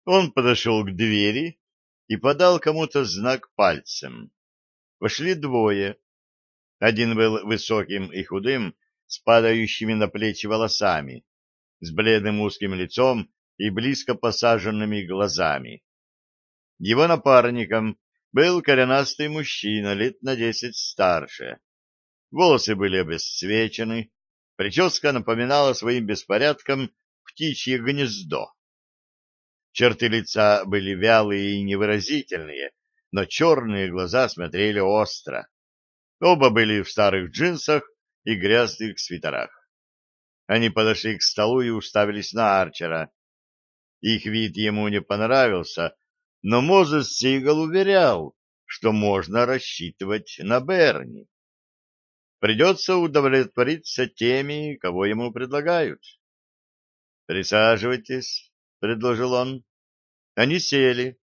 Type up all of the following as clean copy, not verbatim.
Он подошел к двери и подал кому-то знак пальцем. Вошли двое. Один был высоким и худым, с падающими на плечи волосами, с бледным узким лицом и близко посаженными глазами. Его напарником был коренастый мужчина, лет на 10 старше. Волосы были обесцвечены, прическа напоминала своим беспорядком птичье гнездо. Черты лица были вялые и невыразительные, но черные глаза смотрели остро. Оба были в старых джинсах и грязных свитерах. Они подошли к столу и уставились на Арчера. Их вид ему не понравился, но Мозес Сигал уверял, что можно рассчитывать на Берни. Придется удовлетвориться теми, кого ему предлагают. «Присаживайтесь», — предложил он. Они сели.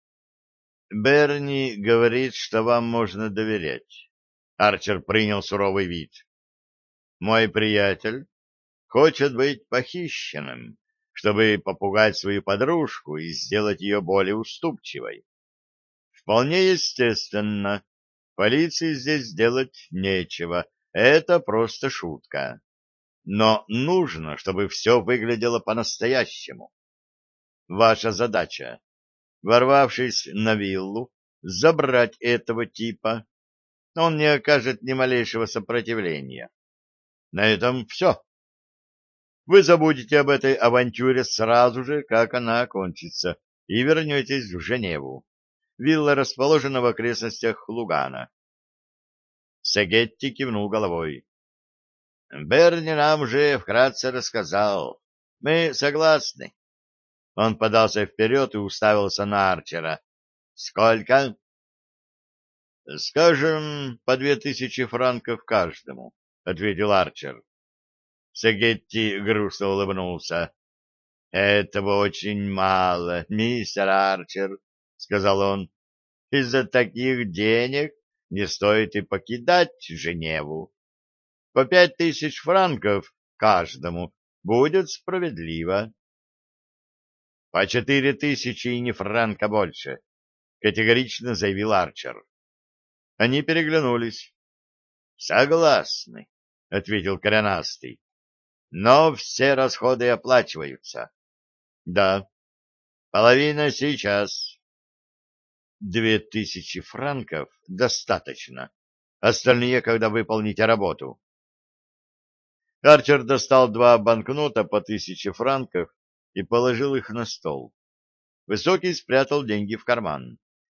«Берни говорит, что вам можно доверять». Арчер принял суровый вид. «Мой приятель хочет быть похищенным, чтобы попугать свою подружку и сделать ее более уступчивой. Вполне естественно, полиции здесь делать нечего, это просто шутка. Но нужно, чтобы все выглядело по-настоящему. Ваша задача — ворвавшись на виллу, забрать этого типа. Он не окажет ни малейшего сопротивления. На этом все. Вы забудете об этой авантюре сразу же, как она окончится, и вернетесь в Женеву. Вилла расположена в окрестностях Лугана. Сегетти кивнул головой. Берни нам уже вкратце рассказал. Мы согласны. Он подался вперед и уставился на Арчера. Сколько? Скажем, по 2000 франков каждому, ответил Арчер. Сегетти грустно улыбнулся. Этого очень мало, мистер Арчер, сказал он. Из-за таких денег не стоит и покидать Женеву. По 5000 франков каждому будет справедливо. По 4000 и ни франка больше, категорично заявил Арчер. Они переглянулись. Согласны, ответил коренастый. Но все расходы оплачиваются. Да, половина сейчас. 2000 франков достаточно. Остальные, когда выполните работу. Арчер достал два банкнота по 1000 франков и положил их на стол. Высокий спрятал деньги в карман.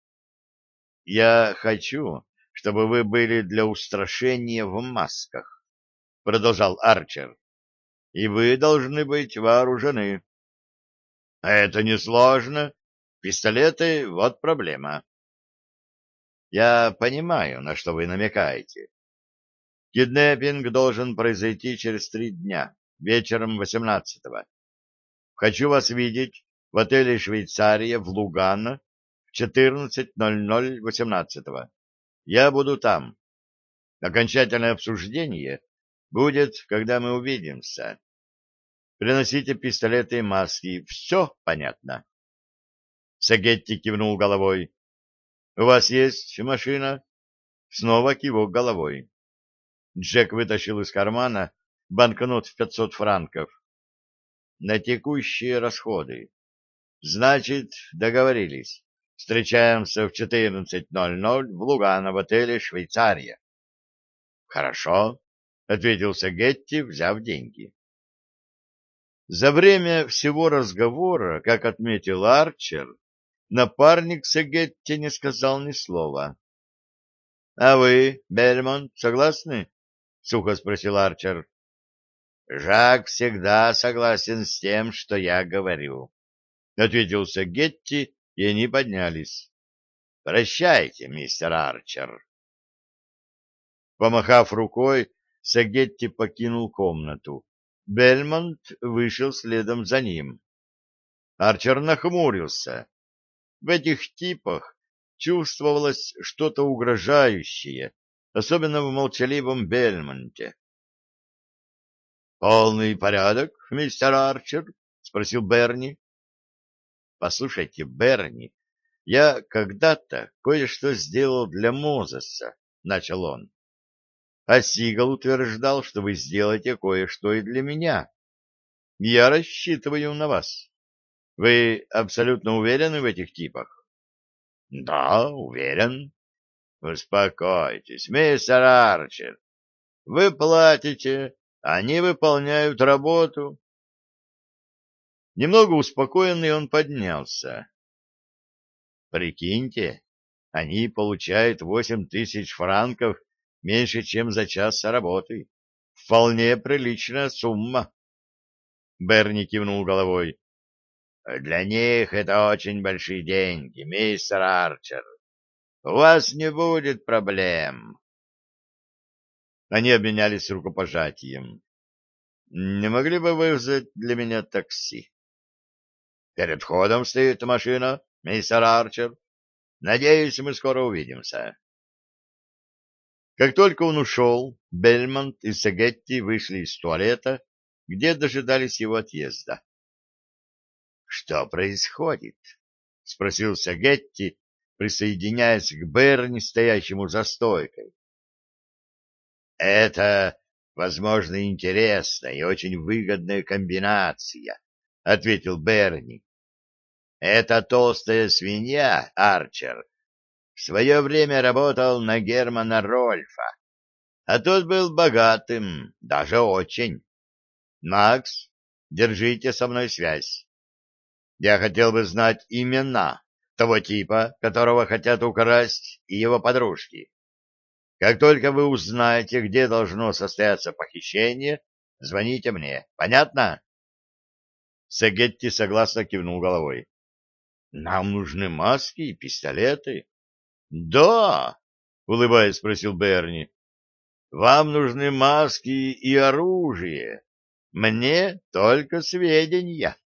«Я хочу, чтобы вы были для устрашения в масках», — продолжал Арчер. «И вы должны быть вооружены». «Это несложно. Пистолеты — вот проблема». «Я понимаю, на что вы намекаете. Киднеппинг должен произойти через 3 дня, вечером 18-го. Хочу вас видеть в отеле «Швейцария» в Лугано в 14:00 18-го. Я буду там. Окончательное обсуждение будет, когда мы увидимся. Приносите пистолеты и маски. Все понятно. Сагетти кивнул головой. — У вас есть машина? Снова кивок головой. Джек вытащил из кармана банкнот в 500 франков. На текущие расходы. Значит, договорились. Встречаемся в 14:00 в Лугано в отеле «Швейцария». Хорошо, ответил Сагетти, взяв деньги. За время всего разговора, как отметил Арчер, напарник Сагетти не сказал ни слова. — А вы, Бельмонт, согласны? — сухо спросил Арчер. — Жак всегда согласен с тем, что я говорю, — ответил Сагетти, и они поднялись. — Прощайте, мистер Арчер. Помахав рукой, Сагетти покинул комнату. Бельмонт вышел следом за ним. Арчер нахмурился. В этих типах чувствовалось что-то угрожающее, особенно в молчаливом Бельмонте. — Полный порядок, мистер Арчер? — спросил Берни. Послушайте, Берни, я когда-то кое-что сделал для Мозеса, — начал он. А Сигал утверждал, что вы сделаете кое-что и для меня. Я рассчитываю на вас. Вы абсолютно уверены в этих типах? — Да, уверен. — Успокойтесь, мистер Арчер. Вы платите, они выполняют работу. Немного успокоенный он поднялся. Прикиньте, они получают 8 000 франков меньше, чем за час работы. Вполне приличная сумма. Берни кивнул головой. Для них это очень большие деньги, мистер Арчер. У вас не будет проблем. Они обменялись рукопожатием. Не могли бы вы взять для меня такси? Перед входом стоит машина, мистер Арчер. Надеюсь, мы скоро увидимся. Как только он ушел, Бельмонт и Сегетти вышли из туалета, где дожидались его отъезда. — Что происходит? — спросил Сегетти, присоединяясь к Берни, стоящему за стойкой. — Это, возможно, интересная и очень выгодная комбинация, — ответил Берни. — Эта толстая свинья, Арчер, в свое время работал на Германа Рольфа, а тот был богатым, даже очень. Макс, держите со мной связь. Я хотел бы знать имена того типа, которого хотят украсть, и его подружки. Как только вы узнаете, где должно состояться похищение, звоните мне. Понятно? Сегетти согласно кивнул головой. Нам нужны маски и пистолеты. Да, улыбаясь, спросил Берни. Вам нужны маски и оружие. Мне только сведения.